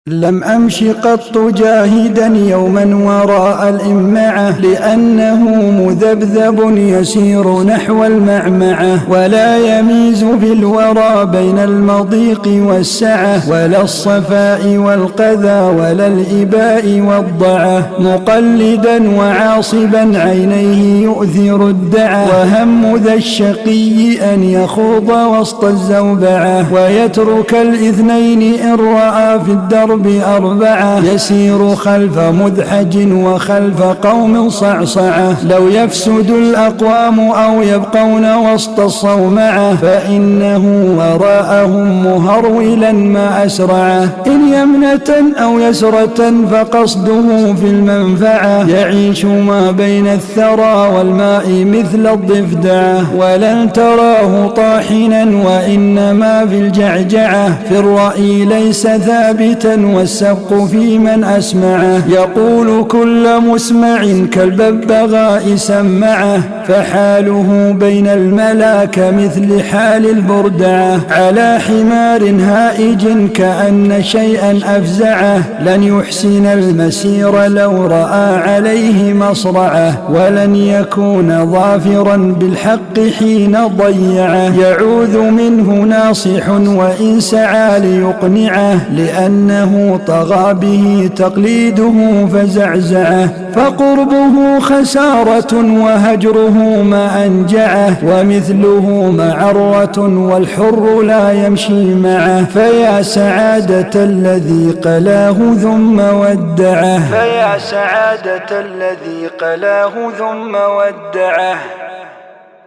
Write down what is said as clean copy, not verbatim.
لم أمش قط جاهدا يوما وراء الإمعة، لأنه مذبذب يسير نحو المعمعة، ولا يميز في الورى بين المضيق والسعة، ولا الصفاء والقذى ولا الإباء والضعة، مقلدا وعاصبا عينيه يؤثر الدعة، وهم ذا الشقي أن يخوض وسط الزوبعة، ويترك الاثنين إن رأى في الدرب أربعة، يسير خلف مذحج وخلف قوم صعصعة، لو يفسد الأقوام أو يبقون وسط الصومعة، فإنه وراءهم مهرولا ما أسرعه، إن يمنة أو يسرة فقصده في المنفعة، يعيش ما بين الثرى والماء مثل الضفدعة، ولن تراه طاحنا وإنما في الجعجعة، في الرأي ليس ثابتا والسبق في من أسمعه، يقول كل مسمع كالببغاء سمعه، فحاله بين الملا كمثل حال البردعة، على حمار هائج كأن شيئا أفزعه، لن يحسن المسير لو رأى عليه مصرعه، ولن يكون ظافرا بالحق حين ضيعه، يعوذ منه ناصح وإن سعى ليقنعه، لأنه طغى به تقليده فزعزعه، فقربه خسارة وهجره ما أنجعه، ومثله معرة والحر لا يمشي معه، فيا سعادة الذي قلاه ثم ودعه، فيا سعادة الذي قلاه ثم ودعه.